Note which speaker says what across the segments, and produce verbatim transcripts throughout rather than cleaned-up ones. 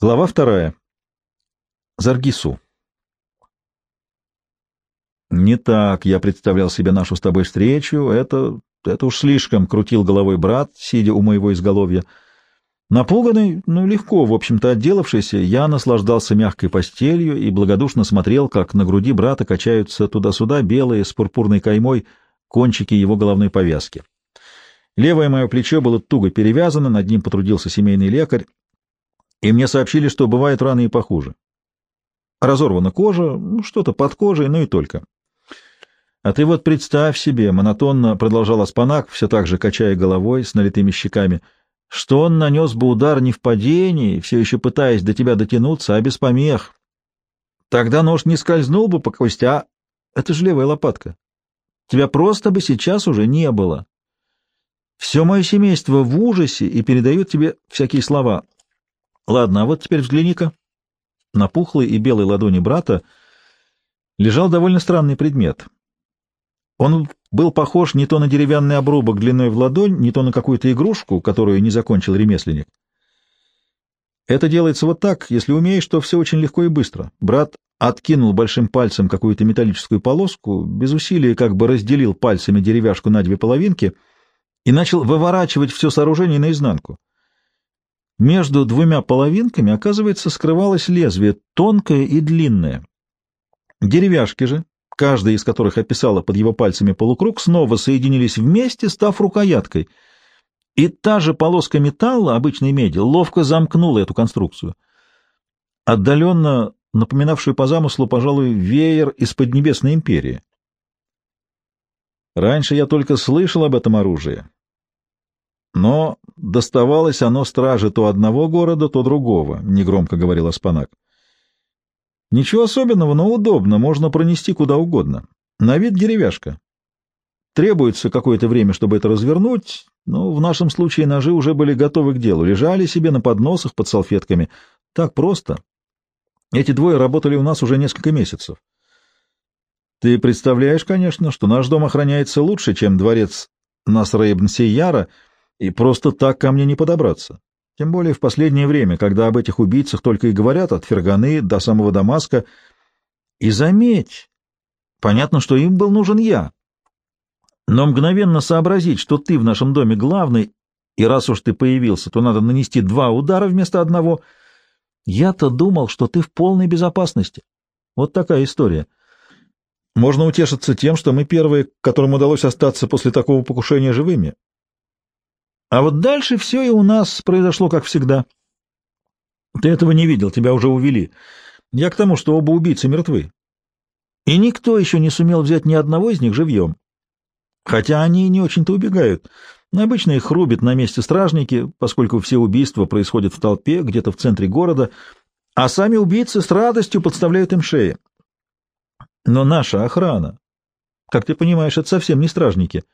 Speaker 1: Глава вторая. Заргису. Не так я представлял себе нашу с тобой встречу. Это, это уж слишком, — крутил головой брат, сидя у моего изголовья. Напуганный, ну, легко, в общем-то, отделавшийся, я наслаждался мягкой постелью и благодушно смотрел, как на груди брата качаются туда-сюда белые с пурпурной каймой кончики его головной повязки. Левое мое плечо было туго перевязано, над ним потрудился семейный лекарь, и мне сообщили, что бывают раны и похуже. Разорвана кожа, ну, что-то под кожей, ну и только. А ты вот представь себе, — монотонно продолжал Аспанак, все так же качая головой с налитыми щеками, — что он нанес бы удар не в падении, все еще пытаясь до тебя дотянуться, а без помех. Тогда нож не скользнул бы по кости, а... Это же левая лопатка. Тебя просто бы сейчас уже не было. Все мое семейство в ужасе и передают тебе всякие слова. Ладно, а вот теперь взгляни-ка. На пухлой и белой ладони брата лежал довольно странный предмет. Он был похож не то на деревянный обрубок длиной в ладонь, не то на какую-то игрушку, которую не закончил ремесленник. Это делается вот так, если умеешь, то все очень легко и быстро. Брат откинул большим пальцем какую-то металлическую полоску, без усилия как бы разделил пальцами деревяшку на две половинки и начал выворачивать все сооружение наизнанку. Между двумя половинками, оказывается, скрывалось лезвие, тонкое и длинное. Деревяшки же, каждая из которых описала под его пальцами полукруг, снова соединились вместе, став рукояткой. И та же полоска металла, обычной меди, ловко замкнула эту конструкцию. Отдаленно напоминавшую по замыслу, пожалуй, веер из Поднебесной империи. Раньше я только слышал об этом оружии. Но доставалось оно страже то одного города, то другого, — негромко говорил Аспанак. Ничего особенного, но удобно, можно пронести куда угодно. На вид деревяшка. Требуется какое-то время, чтобы это развернуть, но в нашем случае ножи уже были готовы к делу, лежали себе на подносах под салфетками. Так просто. Эти двое работали у нас уже несколько месяцев. Ты представляешь, конечно, что наш дом охраняется лучше, чем дворец Насра ибн Сейяра, и просто так ко мне не подобраться. Тем более в последнее время, когда об этих убийцах только и говорят от Ферганы до самого Дамаска. И заметь, понятно, что им был нужен я. Но мгновенно сообразить, что ты в нашем доме главный, и раз уж ты появился, то надо нанести два удара вместо одного. Я-то думал, что ты в полной безопасности. Вот такая история. Можно утешиться тем, что мы первые, которым удалось остаться после такого покушения живыми. А вот дальше все и у нас произошло, как всегда. Ты этого не видел, тебя уже увели. Я к тому, что оба убийцы мертвы. И никто еще не сумел взять ни одного из них живьем. Хотя они не очень-то убегают. Обычно их рубят на месте стражники, поскольку все убийства происходят в толпе, где-то в центре города, а сами убийцы с радостью подставляют им шеи. Но наша охрана, как ты понимаешь, это совсем не стражники.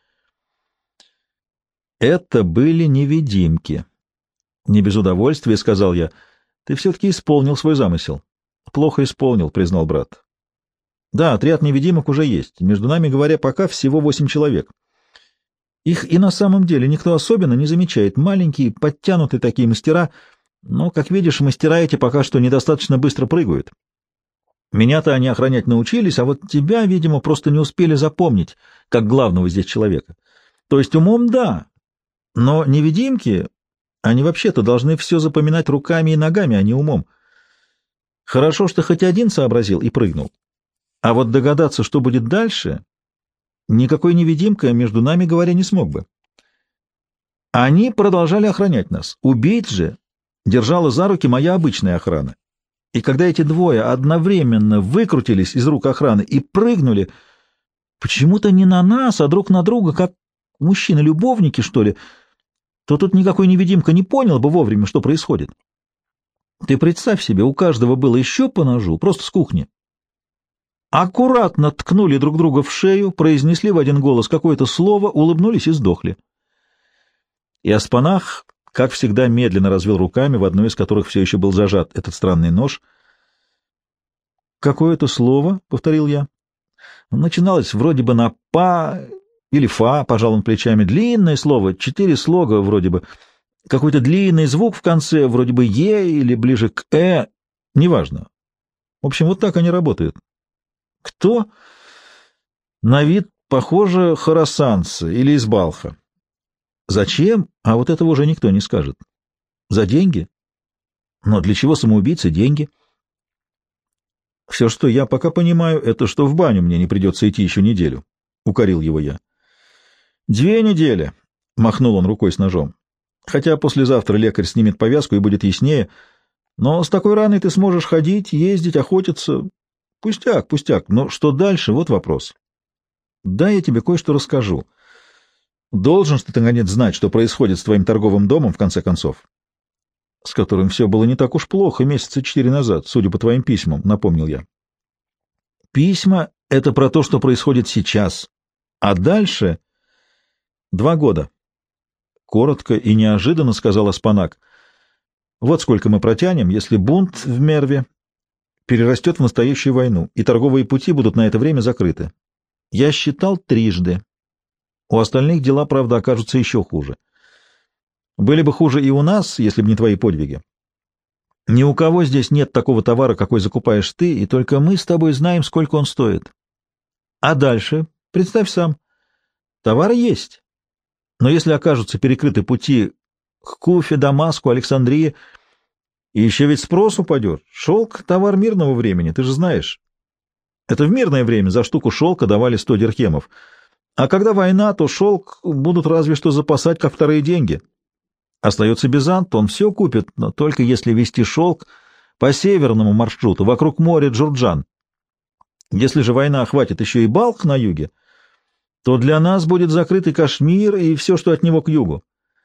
Speaker 1: Это были невидимки. Не без удовольствия, — сказал я. Ты все-таки исполнил свой замысел. Плохо исполнил, — признал брат. Да, отряд невидимок уже есть. Между нами говоря, пока всего восемь человек. Их и на самом деле никто особенно не замечает. Маленькие, подтянутые такие мастера, но, как видишь, мастера эти пока что недостаточно быстро прыгают. Меня-то они охранять научились, а вот тебя, видимо, просто не успели запомнить, как главного здесь человека. То есть умом — да. Но невидимки, они вообще-то должны все запоминать руками и ногами, а не умом. Хорошо, что хоть один сообразил и прыгнул. А вот догадаться, что будет дальше, никакой невидимка, между нами говоря, не смог бы. Они продолжали охранять нас. Убийц же держала за руки моя обычная охрана. И когда эти двое одновременно выкрутились из рук охраны и прыгнули, почему-то не на нас, а друг на друга, как мужчины-любовники, что ли, то тут никакой невидимка не понял бы вовремя, что происходит. Ты представь себе, у каждого было еще по ножу, просто с кухни. Аккуратно ткнули друг друга в шею, произнесли в один голос какое-то слово, улыбнулись и сдохли. И Аспанах, как всегда, медленно развел руками, в одной из которых все еще был зажат этот странный нож. «Какое-то слово?» — повторил я. Начиналось вроде бы на «па» или «фа», — пожал он плечами. Длинное слово, четыре слога вроде бы. Какой-то длинный звук в конце, вроде бы «е» или ближе к «э», неважно. В общем, вот так они работают. Кто? На вид, похоже, хорасанцы или из Балха. Зачем? А вот этого уже никто не скажет. За деньги? Но для чего самоубийцы деньги? Все, что я пока понимаю, это что в баню мне не придется идти еще неделю. Укорил его я. Две недели, махнул он рукой с ножом. Хотя послезавтра лекарь снимет повязку и будет яснее. Но с такой раной ты сможешь ходить, ездить, охотиться. Пустяк, пустяк. Но что дальше? Вот вопрос. Да, я тебе кое-что расскажу. Должен же ты, наконец, знать, что происходит с твоим торговым домом, в конце концов. С которым все было не так уж плохо месяца четыре назад, судя по твоим письмам, напомнил я. Письма — это про то, что происходит сейчас. А дальше — два года. Коротко и неожиданно сказал Аспанак. Вот сколько мы протянем, если бунт в Мерве перерастет в настоящую войну, и торговые пути будут на это время закрыты. Я считал трижды. У остальных дела, правда, окажутся еще хуже. Были бы хуже и у нас, если бы не твои подвиги. Ни у кого здесь нет такого товара, какой закупаешь ты, и только мы с тобой знаем, сколько он стоит. А дальше, представь сам, товар есть. Но если окажутся перекрыты пути к Куфе, Дамаску, Александрии, и еще ведь спрос упадет. Шелк — товар мирного времени, ты же знаешь. Это в мирное время за штуку шелка давали сто дирхемов. А когда война, то шелк будут разве что запасать, как вторые деньги. Остается Бизант, он все купит, но только если везти шелк по северному маршруту, вокруг моря Джурджан. Если же война охватит еще и Балх на юге, то для нас будет закрытый Кашмир и все, что от него к югу.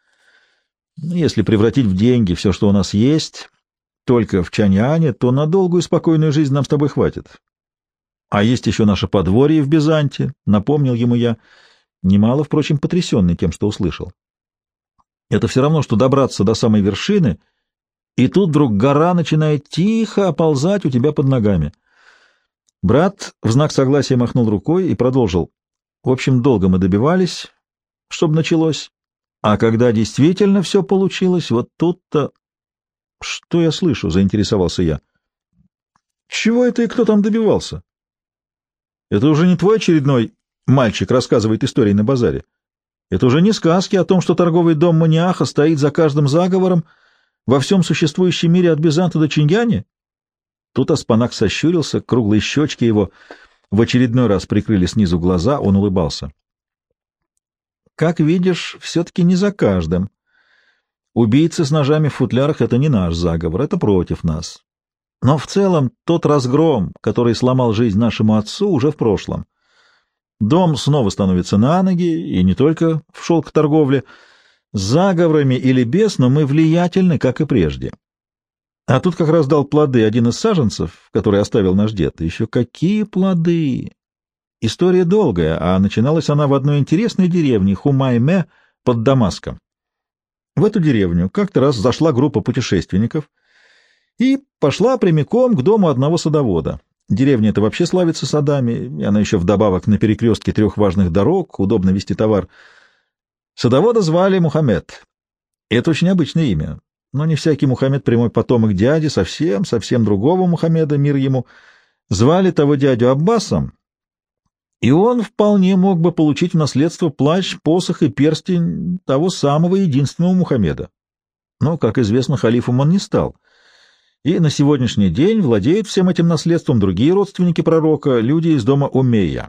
Speaker 1: Если превратить в деньги все, что у нас есть, только в Чаньяне, то на долгую спокойную жизнь нам с тобой хватит. А есть еще наше подворье в Бизанте, напомнил ему я, немало, впрочем, потрясенный тем, что услышал. Это все равно, что добраться до самой вершины, и тут вдруг гора начинает тихо оползать у тебя под ногами. Брат в знак согласия махнул рукой и продолжил. В общем, долго мы добивались, чтобы началось, а когда действительно все получилось, вот тут-то... — Что я слышу? — заинтересовался я. — Чего это и кто там добивался? — Это уже не твой очередной мальчик рассказывает истории на базаре. Это уже не сказки о том, что торговый дом Маниаха стоит за каждым заговором во всем существующем мире от Бизанта до Чиньяни? Тут Аспанак сощурился, круглые щечки его в очередной раз прикрыли снизу глаза, он улыбался. — Как видишь, все-таки не за каждым. Убийцы с ножами в футлярах — это не наш заговор, это против нас. Но в целом тот разгром, который сломал жизнь нашему отцу, уже в прошлом. Дом снова становится на ноги, и не только в шелкоторговле. С заговорами или без, но мы влиятельны, как и прежде. А тут как раз дал плоды один из саженцев, который оставил наш дед. Еще какие плоды! История долгая, а начиналась она в одной интересной деревне Хумайме под Дамаском. В эту деревню как-то раз зашла группа путешественников и пошла прямиком к дому одного садовода. Деревня эта вообще славится садами, и она еще вдобавок на перекрестке трех важных дорог, удобно везти товар. Садовода звали Мухаммед. Это очень обычное имя, но не всякий Мухаммед прямой потомок дяди, совсем, совсем другого Мухаммеда, мир ему. Звали того дядю Аббасом, и он вполне мог бы получить в наследство плащ, посох и перстень того самого единственного Мухаммеда. Но, как известно, халифом он не стал. И на сегодняшний день владеют всем этим наследством другие родственники пророка, люди из дома Умейя.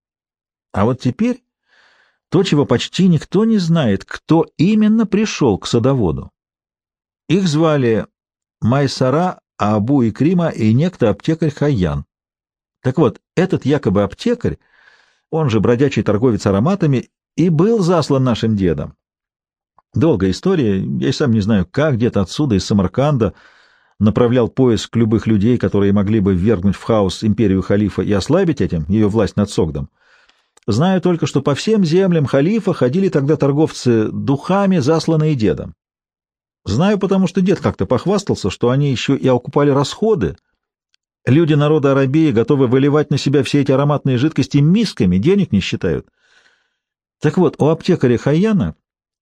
Speaker 1: А вот теперь то, чего почти никто не знает, кто именно пришел к садоводу. Их звали Майсара, Абу Икрима и некто аптекарь Хайян. Так вот, этот якобы аптекарь, он же бродячий торговец ароматами, и был заслан нашим дедом. Долгая история, я и сам не знаю, как где-то отсюда, из Самарканда, направлял поиск любых людей, которые могли бы ввергнуть в хаос империю халифа и ослабить этим ее власть над Согдом. Знаю только, что по всем землям халифа ходили тогда торговцы духами, засланные дедом. Знаю, потому что дед как-то похвастался, что они еще и окупали расходы. Люди народа Арабии готовы выливать на себя все эти ароматные жидкости мисками, денег не считают. Так вот, у аптекаря Хайяна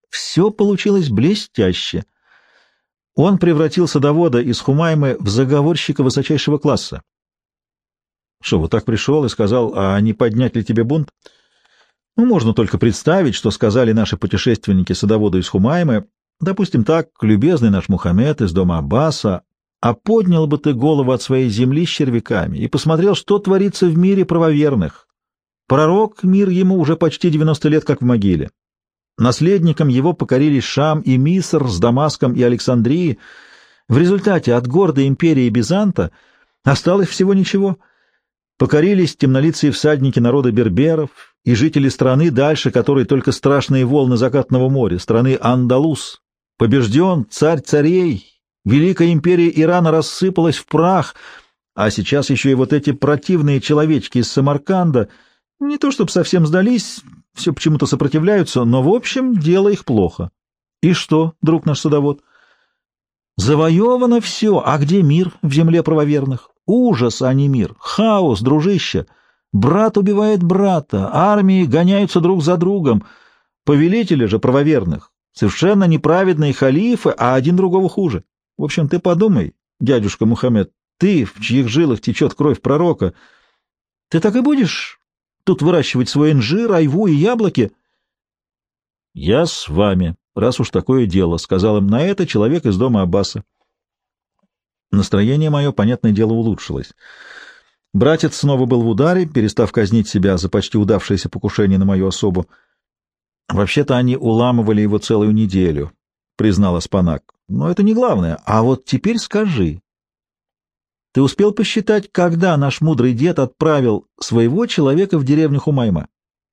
Speaker 1: Все получилось блестяще. Он превратил садовода из Хумаймы в заговорщика высочайшего класса. Что, вот так пришел и сказал, а не поднять ли тебе бунт? Ну, можно только представить, что сказали наши путешественники садоводу из Хумаймы. Допустим так, любезный наш Мухаммед из дома Аббаса, а поднял бы ты голову от своей земли с червяками и посмотрел, что творится в мире правоверных. Пророк, мир ему, уже почти девяносто лет как в могиле. Наследником его покорились Шам и Миср с Дамаском и Александрией. В результате от гордой империи Бизанта осталось всего ничего. Покорились темнолицые всадники народа берберов и жители страны, дальше которой только страшные волны закатного моря, страны Андалус. Побежден царь царей, великая империя Ирана рассыпалась в прах, а сейчас еще и вот эти противные человечки из Самарканда, не то чтобы совсем сдались, все почему-то сопротивляются, но, в общем, дело их плохо. И что, друг наш садовод? Завоевано все, а где мир в земле правоверных? Ужас, а не мир, хаос, дружище. Брат убивает брата, армии гоняются друг за другом, повелители же правоверных совершенно неправедные халифы, а один другого хуже. В общем, ты подумай, дядюшка Мухаммед, ты, в чьих жилах течет кровь пророка, ты так и будешь тут выращивать свой инжир, айву и яблоки? — Я с вами, раз уж такое дело, — сказал им на это человек из дома Аббаса. Настроение мое, понятное дело, улучшилось. Братец снова был в ударе, перестав казнить себя за почти удавшееся покушение на мою особу. Вообще-то они уламывали его целую неделю, признал Аспанак. Но это не главное. А вот теперь скажи, ты успел посчитать, когда наш мудрый дед отправил своего человека в деревню Хумайма?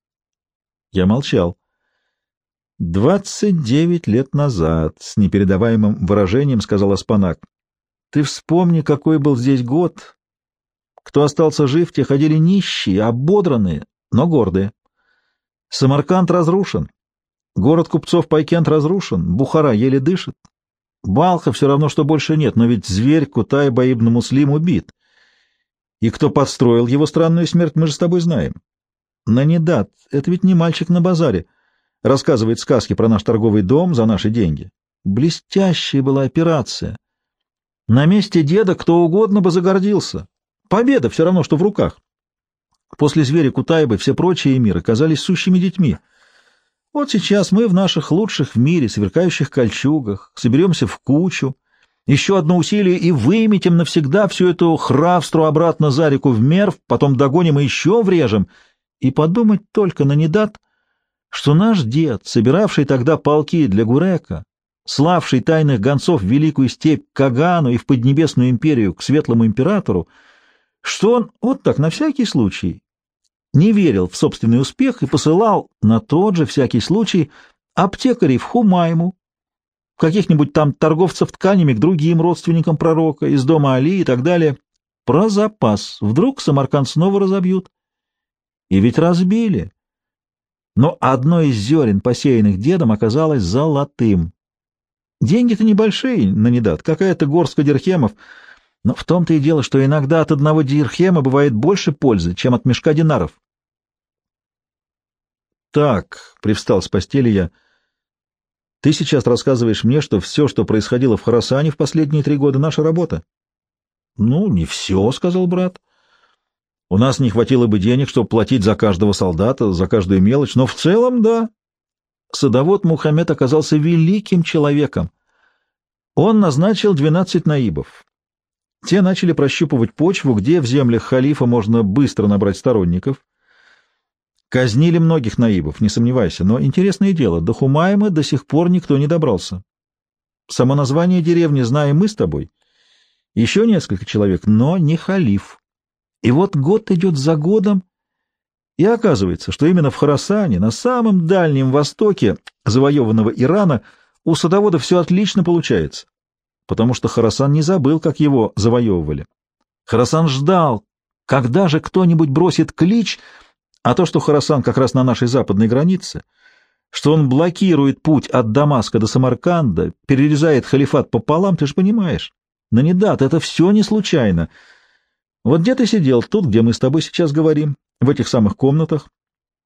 Speaker 1: Я молчал. «Двадцать девять лет назад», — с непередаваемым выражением сказал Аспанак. «Ты вспомни, какой был здесь год. Кто остался жив, те ходили нищие, ободранные, но гордые. Самарканд разрушен, город купцов Пайкент разрушен, Бухара еле дышит. Балха все равно, что больше нет, но ведь зверь Кутайба ибн Муслим убит. И кто подстроил его странную смерть, мы же с тобой знаем. Нанидат — это ведь не мальчик на базаре, рассказывает сказки про наш торговый дом за наши деньги. Блестящая была операция. На месте деда кто угодно бы загордился. Победа все равно, что в руках. После зверя Кутайбы все прочие эмиры казались сущими детьми. Вот сейчас мы в наших лучших в мире сверкающих кольчугах соберемся в кучу, еще одно усилие и выметим навсегда всю эту хравстру обратно за реку в Мерв, потом догоним и еще врежем. И подумать только, Нанидат, что наш дед, собиравший тогда полки для Гурека, славший тайных гонцов в великую степь к Кагану и в Поднебесную империю к светлому императору, что он вот так на всякий случай не верил в собственный успех и посылал на тот же всякий случай аптекарей в Хумайму, каких-нибудь там торговцев тканями к другим родственникам пророка, из дома Али и так далее, про запас. Вдруг Самарканд снова разобьют. И ведь разбили. Но одно из зерен, посеянных дедом, оказалось золотым. Деньги-то небольшие, Нанидат, какая-то горстка дирхемов, но в том-то и дело, что иногда от одного дирхема бывает больше пользы, чем от мешка динаров. Так, привстал с постели я, ты сейчас рассказываешь мне, что все, что происходило в Хорасане в последние три года, наша работа? Ну, не все, сказал брат. У нас не хватило бы денег, чтобы платить за каждого солдата, за каждую мелочь, но в целом, да. Садовод Мухаммед оказался великим человеком. Он назначил двенадцать наибов. Те начали прощупывать почву, где в землях халифа можно быстро набрать сторонников. Казнили многих наибов, не сомневайся, но интересное дело, до Хумайма до сих пор никто не добрался. Само название деревни знаем мы с тобой. Еще несколько человек, но не халиф. И вот год идет за годом, и оказывается, что именно в Хорасане, на самом дальнем востоке завоеванного Ирана, у садовода все отлично получается, потому что Хорасан не забыл, как его завоевывали. Хорасан ждал, когда же кто-нибудь бросит клич, а то, что Хорасан как раз на нашей западной границе, что он блокирует путь от Дамаска до Самарканда, перерезает халифат пополам, ты же понимаешь. Нанидат, это все не случайно. Вот где ты сидел, тут, где мы с тобой сейчас говорим, в этих самых комнатах,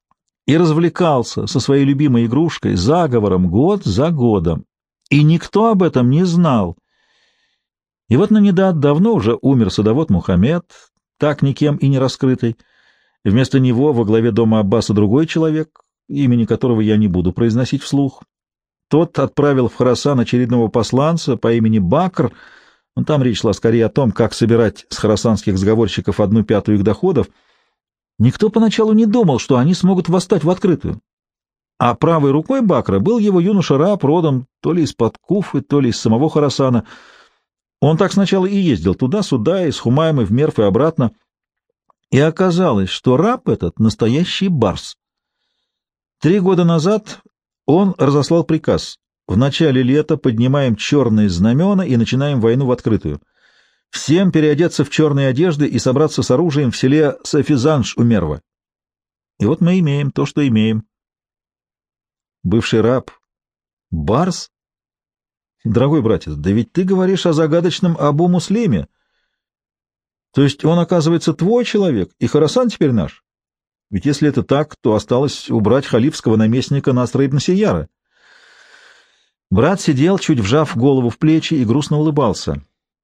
Speaker 1: и развлекался со своей любимой игрушкой заговором год за годом. И никто об этом не знал. И вот на Нидат давно уже умер садовод Мухаммед, так никем и не раскрытый. Вместо него во главе дома Аббаса другой человек, имени которого я не буду произносить вслух. Тот отправил в Хорасан очередного посланца по имени Бакр. Там речь шла скорее о том, как собирать с хорасанских заговорщиков одну пятую их доходов. Никто поначалу не думал, что они смогут восстать в открытую. А правой рукой Бакра был его юноша-раб, родом то ли из-под Куфы, то ли из самого Хорасана. Он так сначала и ездил туда-сюда, из Хумаймы в Мерв и обратно. И оказалось, что раб этот — настоящий барс. Три года назад он разослал приказ: в начале лета поднимаем черные знамена и начинаем войну в открытую. Всем переодеться в черные одежды и собраться с оружием в селе Сафизанш у Мерва. И вот мы имеем то, что имеем. Бывший раб. Барс? Дорогой братец, да ведь ты говоришь о загадочном Абу-Муслиме. То есть он, оказывается, твой человек, и Хорасан теперь наш? Ведь если это так, то осталось убрать халифского наместника Насра ибн Сияра. Брат сидел, чуть вжав голову в плечи, и грустно улыбался.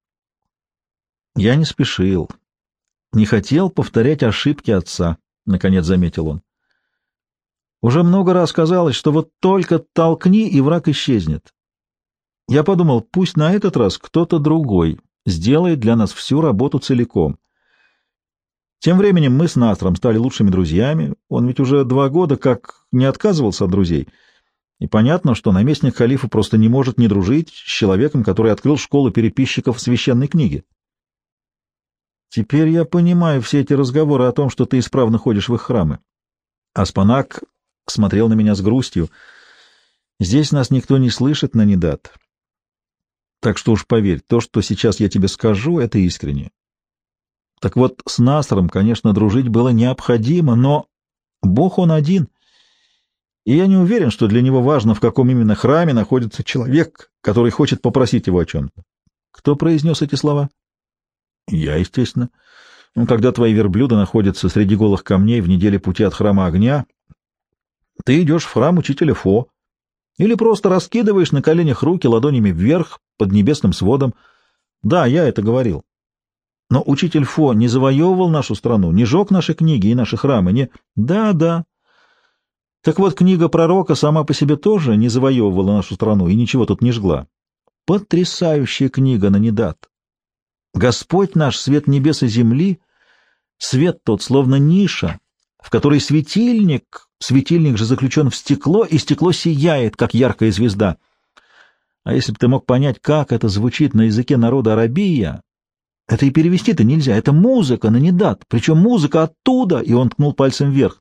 Speaker 1: Я не спешил, не хотел повторять ошибки отца, — наконец заметил он. Уже много раз казалось, что вот только толкни, и враг исчезнет. Я подумал, пусть на этот раз кто-то другой сделает для нас всю работу целиком. Тем временем мы с Насром стали лучшими друзьями, он ведь уже два года как не отказывался от друзей, и понятно, что наместник халифа просто не может не дружить с человеком, который открыл школу переписчиков священной книги. Теперь я понимаю все эти разговоры о том, что ты исправно ходишь в их храмы. Аспанак смотрел на меня с грустью. Здесь нас никто не слышит, Нанидат. Так что уж поверь, то, что сейчас я тебе скажу, это искренне. Так вот, с Насром, конечно, дружить было необходимо, но Бог он один, и я не уверен, что для него важно, в каком именно храме находится человек, который хочет попросить его о чем-то. Кто произнес эти слова? Я, естественно. Ну, когда твои верблюды находятся среди голых камней в неделе пути от храма огня, ты идешь в храм учителя Фо или просто раскидываешь на коленях руки ладонями вверх под небесным сводом. Да, я это говорил. Но учитель Фо не завоевывал нашу страну, не жег наши книги и наши храмы, не... Да, да. Так вот, книга пророка сама по себе тоже не завоевывала нашу страну и ничего тут не жгла. Потрясающая книга, Нанидат. Господь наш, свет небес и земли, свет тот, словно ниша, в которой светильник, светильник же заключен в стекло, и стекло сияет, как яркая звезда. А если бы ты мог понять, как это звучит на языке народа Арабия, это и перевести-то нельзя, это музыка, Нанидат, причем музыка оттуда, и он ткнул пальцем вверх.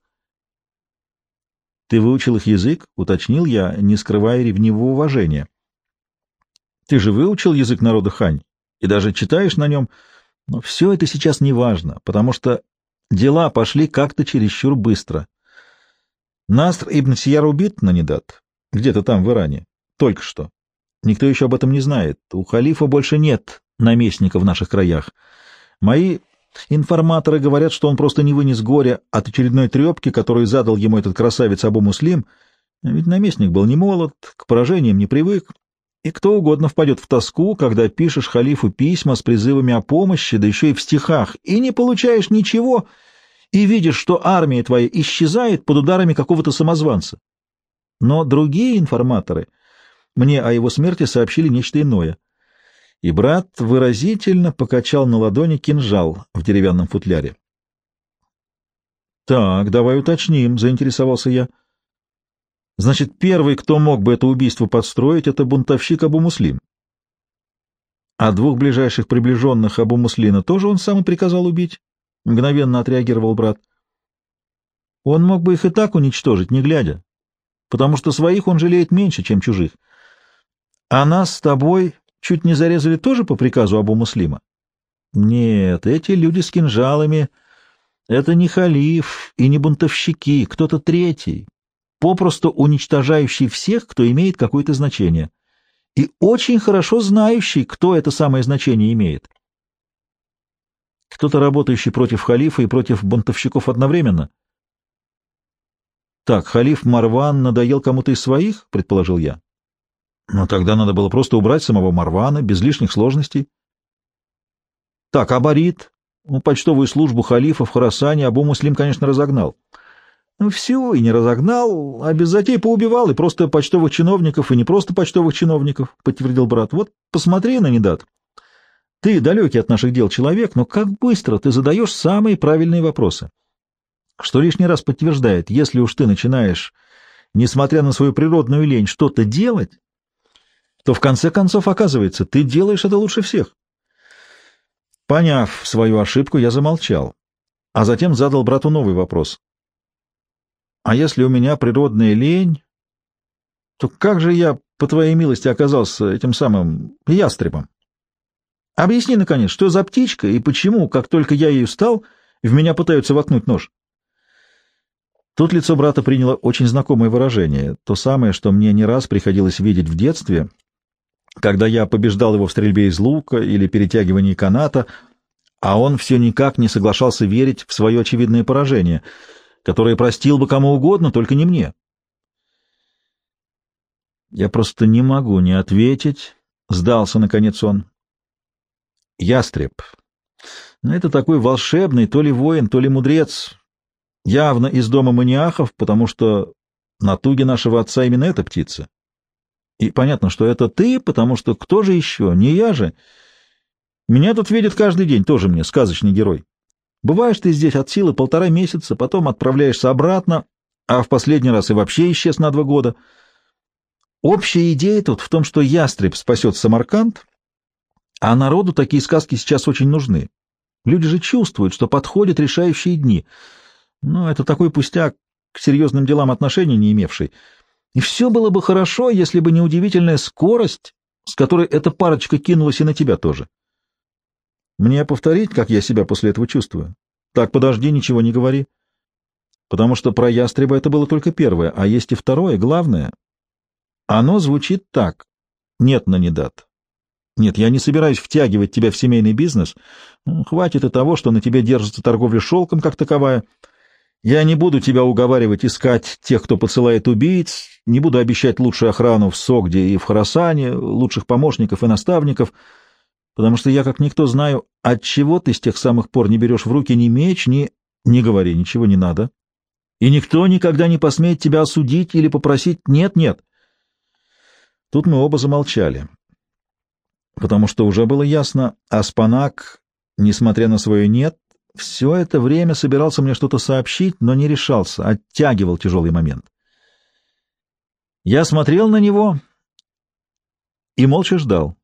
Speaker 1: Ты выучил их язык, уточнил я, не скрывая ревнивого уважения. Ты же выучил язык народа Хань и даже читаешь на нем, но все это сейчас не важно, потому что дела пошли как-то чересчур быстро. Наср ибн Сияр убит, Нанидат, где-то там, в Иране, только что. Никто еще об этом не знает. У халифа больше нет наместника в наших краях. Мои информаторы говорят, что он просто не вынес горя от очередной трепки, которую задал ему этот красавец Абу-Муслим. Ведь наместник был не молод, к поражениям не привык. И кто угодно впадет в тоску, когда пишешь халифу письма с призывами о помощи, да еще и в стихах, и не получаешь ничего, и видишь, что армия твоя исчезает под ударами какого-то самозванца. Но другие информаторы мне о его смерти сообщили нечто иное. И брат выразительно покачал на ладони кинжал в деревянном футляре. — Так, давай уточним, — заинтересовался я. — Значит, первый, кто мог бы это убийство подстроить, — это бунтовщик Абу-Муслим. А двух ближайших приближенных Абу-Муслина тоже он сам и приказал убить? — мгновенно отреагировал брат. — Он мог бы их и так уничтожить, не глядя, потому что своих он жалеет меньше, чем чужих. А нас с тобой чуть не зарезали тоже по приказу Абу-Муслима? Нет, эти люди с кинжалами — это не халиф и не бунтовщики, кто-то третий, попросту уничтожающий всех, кто имеет какое-то значение, и очень хорошо знающий, кто это самое значение имеет. Кто-то, работающий против халифа и против бунтовщиков одновременно? Так, халиф Марван надоел кому-то из своих, предположил я. Но тогда надо было просто убрать самого Марвана, без лишних сложностей. Так, а Барит? Ну, почтовую службу халифа в Хорасане Абу Муслим, конечно, разогнал. Ну, все, и не разогнал, а без затей поубивал, и просто почтовых чиновников, и не просто почтовых чиновников, — подтвердил брат. Вот посмотри на Недат. Ты далекий от наших дел человек, но как быстро ты задаешь самые правильные вопросы. Что лишний раз подтверждает, если уж ты начинаешь, несмотря на свою природную лень, что-то делать, то в конце концов, оказывается, ты делаешь это лучше всех. Поняв свою ошибку, я замолчал, а затем задал брату новый вопрос. А если у меня природная лень, то как же я, по твоей милости, оказался этим самым ястребом? Объясни, наконец, что за птичка и почему, как только я ею стал, в меня пытаются воткнуть нож. Тут лицо брата приняло очень знакомое выражение, то самое, что мне не раз приходилось видеть в детстве, когда я побеждал его в стрельбе из лука или перетягивании каната, а он все никак не соглашался верить в свое очевидное поражение — который простил бы кому угодно, только не мне. Я просто не могу не ответить, — сдался, наконец, он. Ястреб. Ну, это такой волшебный то ли воин, то ли мудрец, явно из дома маниахов, потому что на туге нашего отца именно эта птица. И понятно, что это ты, потому что кто же еще, не я же. Меня тут видят каждый день, тоже мне сказочный герой. Бываешь ты здесь от силы полтора месяца, потом отправляешься обратно, а в последний раз и вообще исчез на два года. Общая идея тут в том, что ястреб спасет Самарканд, а народу такие сказки сейчас очень нужны. Люди же чувствуют, что подходят решающие дни. Но это такой пустяк, к серьезным делам отношения не имевший. И все было бы хорошо, если бы не удивительная скорость, с которой эта парочка кинулась и на тебя тоже. Мне повторить, как я себя после этого чувствую? Так, подожди, ничего не говори. Потому что про ястреба это было только первое, а есть и второе, главное. Оно звучит так. Нет, Нанидат. Нет, я не собираюсь втягивать тебя в семейный бизнес. Ну, хватит и того, что на тебе держится торговля шелком как таковая. Я не буду тебя уговаривать искать тех, кто посылает убийц, не буду обещать лучшую охрану в Согде и в Хорасане, лучших помощников и наставников, потому что я, как никто, знаю, отчего ты с тех самых пор не берешь в руки ни меч, ни... Не говори, ничего не надо. И никто никогда не посмеет тебя осудить или попросить «нет-нет». Тут мы оба замолчали, потому что уже было ясно, Аспанак, несмотря на свое «нет», все это время собирался мне что-то сообщить, но не решался, оттягивал тяжелый момент. Я смотрел на него и молча ждал.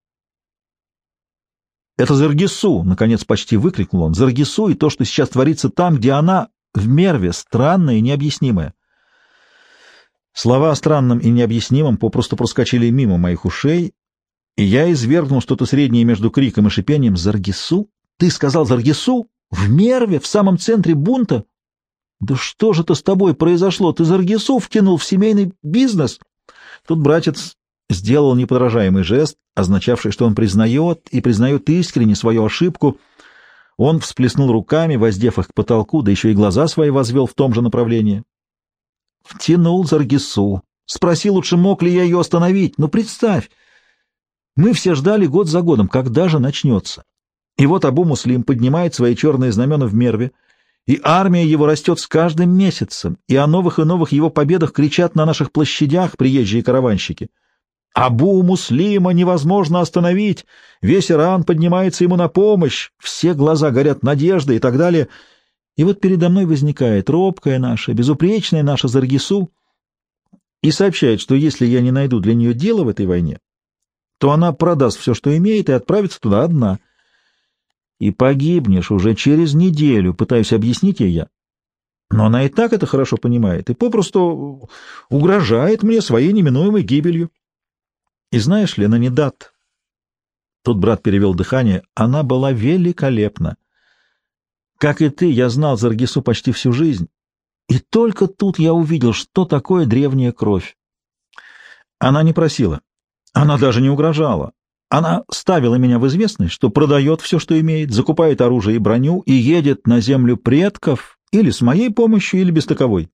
Speaker 1: «Это Заргису!» — наконец почти выкрикнул он. «Заргису и то, что сейчас творится там, где она, в Мерве, странное и необъяснимое». Слова о странном и необъяснимом попросту проскочили мимо моих ушей, и я извергнул что-то среднее между криком и шипением. «Заргису? Ты сказал Заргису? В Мерве, в самом центре бунта? Да что же это с тобой произошло? Ты Заргису втянул в семейный бизнес?» Тут братец сделал неподражаемый жест, означавший, что он признает и признает искренне свою ошибку. Он всплеснул руками, воздев их к потолку, да еще и глаза свои возвел в том же направлении. Втянул Заргису. Спроси лучше, мог ли я ее остановить. Ну, представь, мы все ждали год за годом, когда же начнется. И вот Абу Муслим поднимает свои черные знамена в Мерве, и армия его растет с каждым месяцем, и о новых и новых его победах кричат на наших площадях приезжие караванщики. Абу Муслима невозможно остановить, весь Иран поднимается ему на помощь, все глаза горят надеждой и так далее. И вот передо мной возникает робкая наша, безупречная наша Заргису и сообщает, что если я не найду для нее дела в этой войне, то она продаст все, что имеет, и отправится туда одна. И погибнешь уже через неделю, пытаюсь объяснить ей я. Но она и так это хорошо понимает и попросту угрожает мне своей неминуемой гибелью. И знаешь ли, Нанидат, тут брат перевел дыхание, она была великолепна. Как и ты, я знал Заргису почти всю жизнь, и только тут я увидел, что такое древняя кровь. Она не просила, она даже не угрожала. Она ставила меня в известность, что продает все, что имеет, закупает оружие и броню и едет на землю предков или с моей помощью, или без таковой.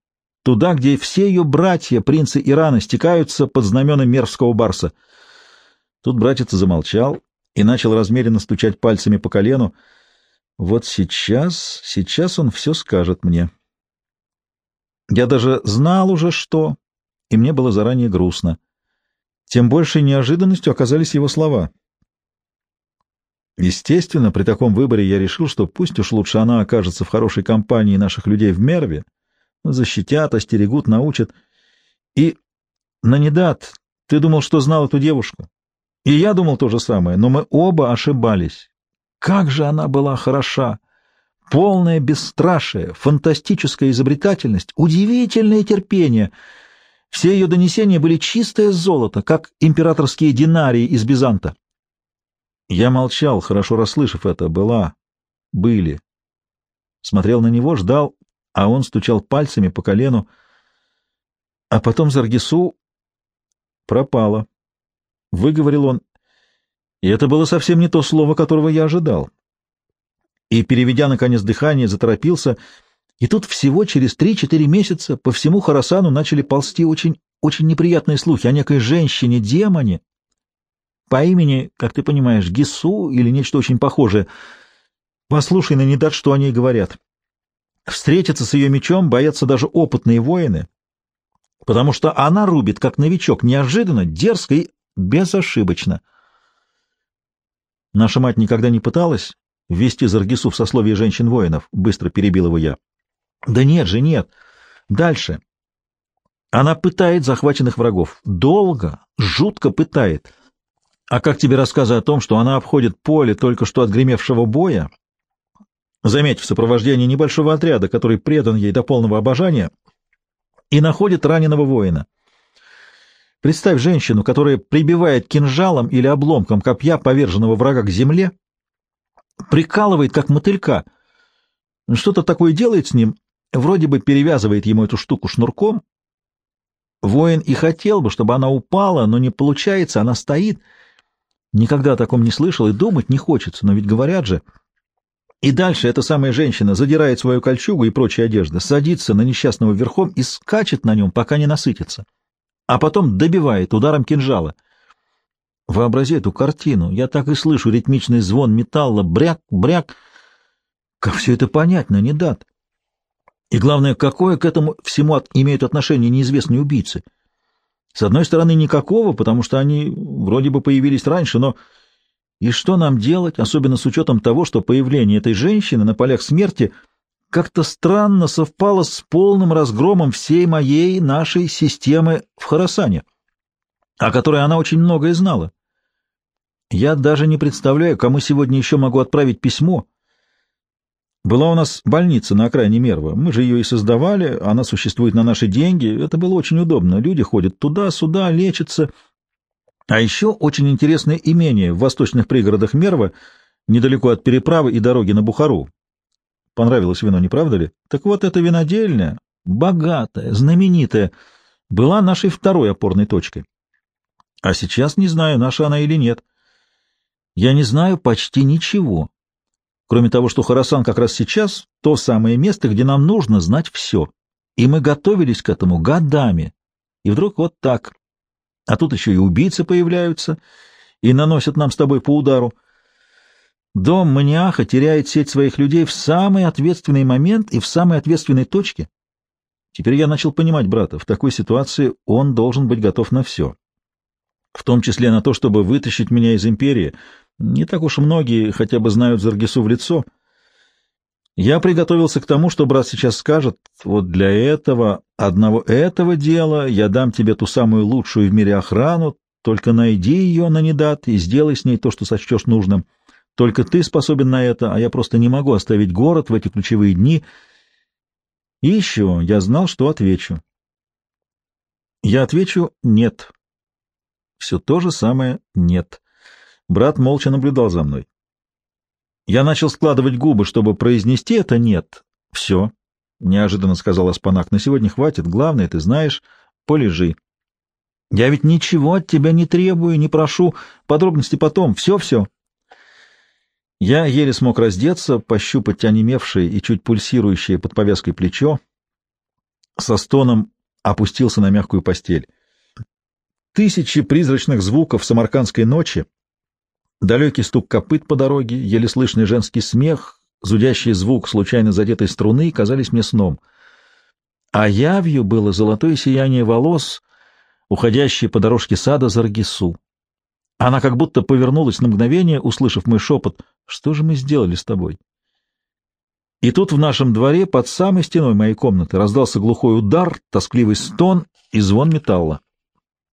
Speaker 1: туда, где все ее братья, принцы Ирана, стекаются под знамена мервского барса. Тут братец замолчал и начал размеренно стучать пальцами по колену. Вот сейчас, сейчас он все скажет мне. Я даже знал уже, что, и мне было заранее грустно. Тем большей неожиданностью оказались его слова. Естественно, при таком выборе я решил, что пусть уж лучше она окажется в хорошей компании наших людей в Мерве, защитят, остерегут, научат. И, Нанидат, ты думал, что знал эту девушку? И я думал то же самое, но мы оба ошибались. Как же она была хороша! Полное бесстрашие, фантастическая изобретательность, удивительное терпение. Все ее донесения были чистое золото, как императорские динарии из Бизанта. Я молчал, хорошо расслышав это. Была, были. Смотрел на него, ждал, а он стучал пальцами по колену. А потом Заргису пропала. Выговорил он, и это было совсем не то слово, которого я ожидал. И, переведя, наконец, дыхание, заторопился, и тут всего через три-четыре месяца по всему Хорасану начали ползти очень, очень неприятные слухи о некой женщине-демоне по имени, как ты понимаешь, Гису или нечто очень похожее. Послушай, Нанидат, что о ней говорят. Встретиться с ее мечом боятся даже опытные воины, потому что она рубит, как новичок, неожиданно, дерзко и безошибочно. Наша мать никогда не пыталась ввести Заргису в сословие женщин-воинов, быстро перебил его я. Да нет же, нет. Дальше. Она пытает захваченных врагов. Долго, жутко пытает. А как тебе рассказы о том, что она обходит поле только что отгремевшего боя, заметь, в сопровождении небольшого отряда, который предан ей до полного обожания, и находит раненого воина? Представь женщину, которая прибивает кинжалом или обломком копья поверженного врага к земле, прикалывает, как мотылька, что-то такое делает с ним, вроде бы перевязывает ему эту штуку шнурком. Воин и хотел бы, чтобы она упала, но не получается, она стоит. Никогда о таком не слышал и думать не хочется, но ведь говорят же. И дальше эта самая женщина задирает свою кольчугу и прочие одежды, садится на несчастного верхом и скачет на нем, пока не насытится, а потом добивает ударом кинжала. Вообрази эту картину. Я так и слышу ритмичный звон металла, бряк, бряк. Как все это понять, Нанидат? И главное, какое к этому всему от, имеют отношение неизвестные убийцы? С одной стороны, никакого, потому что они вроде бы появились раньше, но и что нам делать, особенно с учетом того, что появление этой женщины на полях смерти как-то странно совпало с полным разгромом всей моей, нашей системы в Хорасане, о которой она очень многое знала. Я даже не представляю, кому сегодня еще могу отправить письмо. Была у нас больница на окраине Мерва. Мы же ее и создавали, она существует на наши деньги. Это было очень удобно. Люди ходят туда-сюда, лечатся. А еще очень интересное имение в восточных пригородах Мерва, недалеко от переправы и дороги на Бухару. Понравилось вино, не правда ли? Так вот, эта винодельня, богатая, знаменитая, была нашей второй опорной точкой. А сейчас не знаю, наша она или нет. Я не знаю почти ничего, кроме того, что Хорасан как раз сейчас то самое место, где нам нужно знать все. И мы готовились к этому годами. И вдруг вот так. А тут еще и убийцы появляются и наносят нам с тобой по удару. Дом Маниаха теряет сеть своих людей в самый ответственный момент и в самой ответственной точке. Теперь я начал понимать брата. В такой ситуации он должен быть готов на все. В том числе на то, чтобы вытащить меня из империи. Не так уж многие хотя бы знают Заргису в лицо. Я приготовился к тому, что брат сейчас скажет: вот для этого, одного этого дела я дам тебе ту самую лучшую в мире охрану, только найди ее, Нанидат, и сделай с ней то, что сочтешь нужным. Только ты способен на это, а я просто не могу оставить город в эти ключевые дни. И еще я знал, что отвечу. Я отвечу «нет». Все то же самое «нет». Брат молча наблюдал за мной. Я начал складывать губы, чтобы произнести это «нет». «Все», — неожиданно сказал Аспанак, — «на сегодня хватит. Главное, ты знаешь, полежи. Я ведь ничего от тебя не требую, не прошу. Подробности потом. Все-все». Я еле смог раздеться, пощупать онемевшее и чуть пульсирующее под повязкой плечо. со стоном опустился на мягкую постель. Тысячи призрачных звуков самаркандской ночи, далекий стук копыт по дороге, еле слышный женский смех, зудящий звук случайно задетой струны казались мне сном. А явью было золотое сияние волос, уходящее по дорожке сада Заргису. Она как будто повернулась на мгновение, услышав мой шепот: «Что же мы сделали с тобой?» И тут в нашем дворе, под самой стеной моей комнаты, раздался глухой удар, тоскливый стон и звон металла.